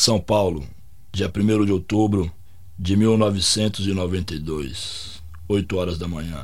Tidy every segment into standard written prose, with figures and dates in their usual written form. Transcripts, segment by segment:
São Paulo, dia 1º de outubro de 1992, 8 horas da manhã.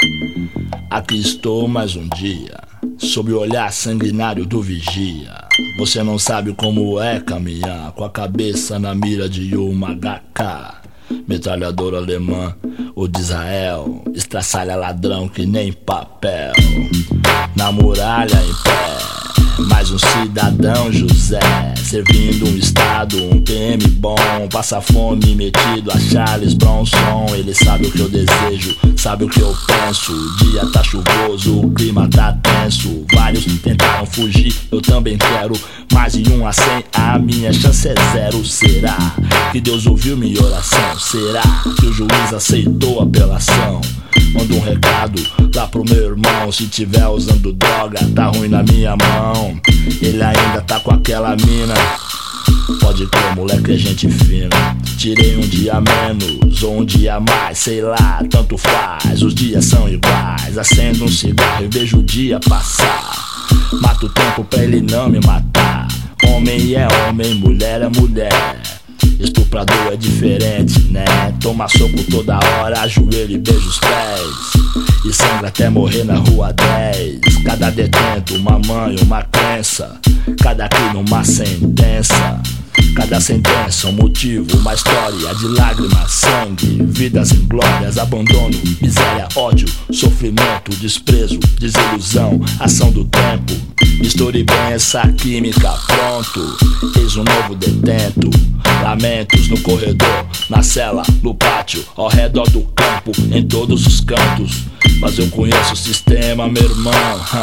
Aqui estou mais um dia, sob o olhar sanguinário do vigia. Você não sabe como é caminhar com a cabeça na mira de uma HK, metralhadora alemã ou de Israel, estraçalha ladrão que nem papel. Na muralha em pé, mais um cidadão José, servindo um estado, um PM bom, passa fome metido a Charles Bronson. Ele sabe o que eu desejo, sabe o que eu penso. O dia tá chuvoso, o clima tá tenso. Vários tentaram fugir, eu também quero. Mas em 1 a 100 a minha chance é 0. Será que Deus ouviu minha oração? Será que o juiz aceitou a apelação? Manda um recado lá pro meu irmão, se tiver usando droga, tá ruim na minha mão. Ele ainda tá com aquela mina. Pode crer, moleque, é gente fina. Tirei um dia menos ou um dia mais, sei lá, tanto faz. Os dias são iguais. Acendo um cigarro e vejo o dia passar. Mato o tempo pra ele não me matar. Homem é homem, mulher é mulher. Estuprador é diferente, né? Toma soco toda hora, ajoelha e beija os pés. E sangra até morrer na rua 10. Cada detento, uma mãe, uma crença. Cada crime, uma sentença. Cada sentença, um motivo, uma história de lágrimas, sangue, vidas em glórias, abandono, miséria, ódio, sofrimento, desprezo, desilusão, ação do tempo. Misture bem essa química, pronto, eis um novo detento. Lamentos no corredor, na cela, no pátio, ao redor do campo, em todos os cantos. Mas eu conheço o sistema, meu irmão.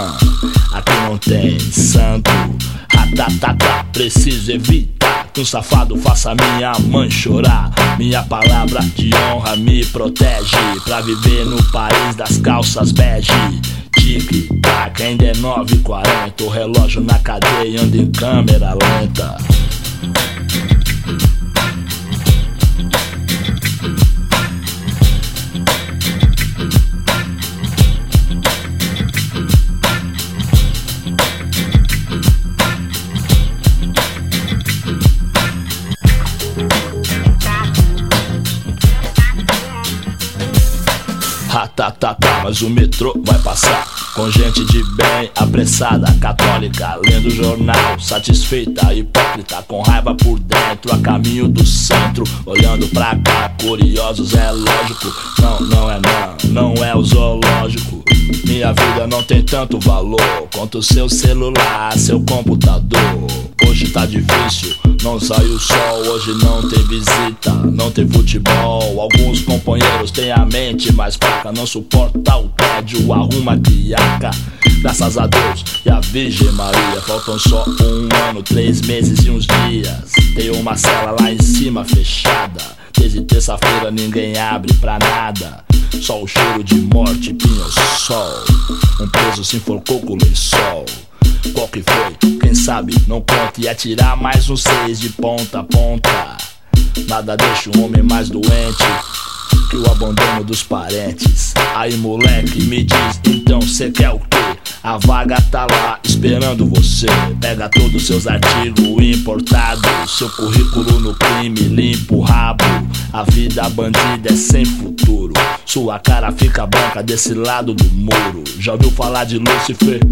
Aqui não tem santo. Ratatata, preciso evitar que um safado faça minha mãe chorar. Minha palavra de honra me protege pra viver no país das calças bege. Tic-tac, ainda é 9h40. O relógio na cadeia anda em câmera lenta. Ratatata, mas o metrô vai passar com gente de bem, apressada, católica, lendo o jornal, satisfeita, hipócrita, com raiva por dentro, a caminho do centro, olhando pra cá, curiosos, é lógico. Não é o zoológico. Minha vida não tem tanto valor quanto o seu celular, seu computador. Hoje tá difícil, não sai o sol, hoje não tem visita, não tem futebol. Alguns companheiros têm a mente mais fraca, não suporta o tédio, arruma criaca. Graças a Deus e a Virgem Maria, faltam só 1 ano, 3 meses e uns dias. Tem uma cela lá em cima fechada, desde terça-feira ninguém abre pra nada. Só o cheiro de morte, pinho-sol. Um preso se enforcou com o lençol. Qual que foi? Quem sabe? Não conta. E atirar mais um 6 de ponta a ponta. Nada deixa o homem mais doente que o abandono dos parentes. Aí moleque, me diz, então cê quer o quê? A vaga tá lá esperando você. Pega todos os seus artigos importados, seu currículo no crime, limpa o rabo. A vida bandida é sem futuro, sua cara fica branca desse lado do muro. Já ouviu falar de Lúcifer?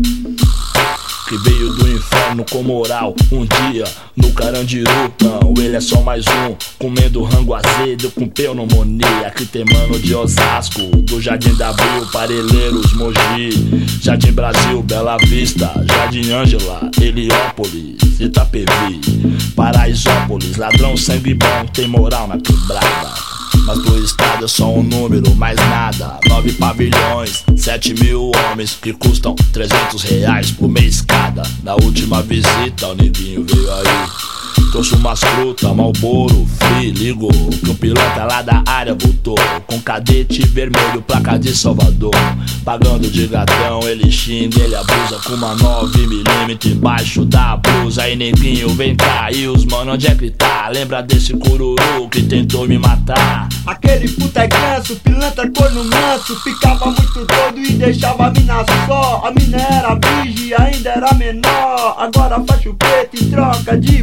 Que veio do inferno com moral um dia no Carandiru. Não, ele é só mais um, comendo rango azedo com pneumonia. Que tem mano de Osasco, do Jardim da Abril, Parelheiros, Mogi, Jardim Brasil, Bela Vista, Jardim Ângela, Heliópolis, Itapevi, Paraisópolis. Ladrão sangue bom, tem moral na quebrada. Mas pro estado é só um número, mais nada. 9 pavilhões, 7.000 homens que custam R$300 por mês cada. Na última visita o neguinho veio aí, trouxe umas frutas, Marlboro, Free, ligou que um piloto lá da área voltou com cadete vermelho, placa de Salvador. Pagando de gatão, ele xinga, ele abusa com uma 9mm embaixo da blusa. Aí neguinho, vem cá, e os mano, onde é que tá? Lembra desse cururu que tentou me matar? Aquele puta é ganso, pilantra corno manso, ficava muito doido e deixava a mina só. A mina era virgem, ainda era menor, agora faz chupeta em troca de pó.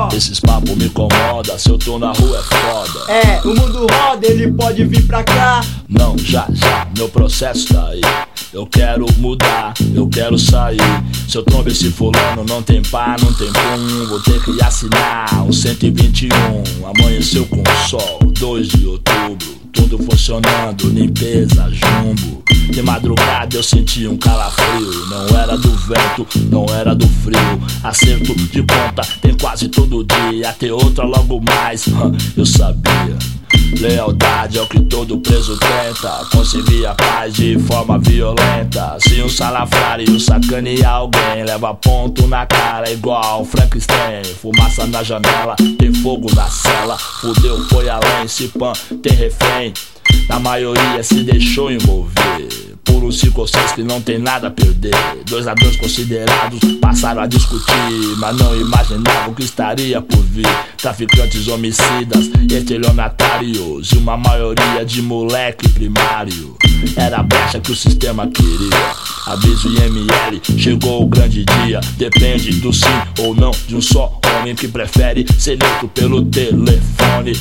só. Esses papos me incomodam, se eu tô na rua é foda. É, o mundo roda, ele pode vir pra cá. Não, já, meu processo tá aí. Eu quero mudar, eu quero sair. Se eu trombo esse fulano, não tem pá, não tem pum. Vou ter que assinar um 121. Amanheceu com sol, 2 de outubro. Tudo funcionando, limpeza, jumbo. De madrugada eu senti um calafrio. Não era do vento, não era do frio. Acerto de conta tem quase todo dia. Ter outra logo mais, eu sabia. Lealdade é o que todo preso tenta. Conseguir a paz de forma violenta. Se um salafrário sacanear alguém, leva ponto na cara igual Frankenstein. Fumaça na janela, tem fogo na cela. Fudeu, foi além, se pan, tem refém. Na maioria se deixou envolver por uns 5 ou 6 que não tem nada a perder. 2 ladrões considerados passaram a discutir, mas não imaginavam o que estaria por vir. Traficantes, homicidas, estelionatários e uma maioria de moleque primário. Era a brecha que o sistema queria. Aviso IML, chegou o grande dia. Depende do sim ou não de um só homem que prefere ser neutro pelo telefone.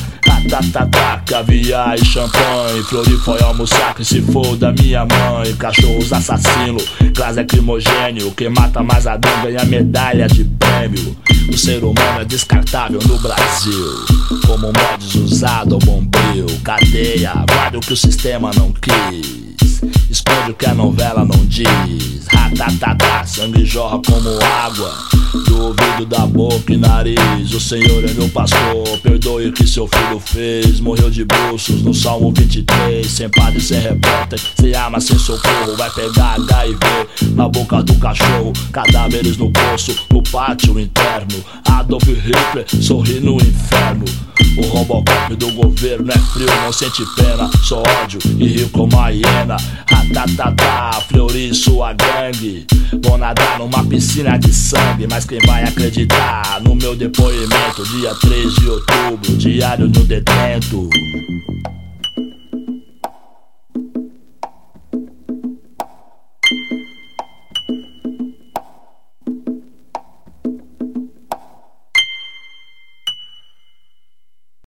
Caviar e champanhe. Flori foi almoçar que se for da minha mãe. Cachorros assassinos, gás lacrimogênio. Quem mata mais ladrão ganha medalha de prêmio. O ser humano é descartável no Brasil, como mods usado ao bombril. Cadeia, guarda o que o sistema não quis, esconde o que a novela não diz. Ratatatá, sangue jorra como água do ouvido, da boca e nariz. O Senhor é meu pastor, perdoe o que seu filho fez. Morreu de bruços no Salmo 23. Sem padre, sem repórter, sem arma, sem socorro. Vai pegar HIV na boca do cachorro. Cadáveres no poço, no pátio interno. Adolf Hitler sorri no inferno. O Robocop do governo é frio, não sente pena. Só ódio e rio como a hiena. Ratatatá, Fleury e sua gangue vão nadar numa piscina de sangue. Mas quem vai acreditar no meu depoimento? Dia 3 de outubro, diário no detento.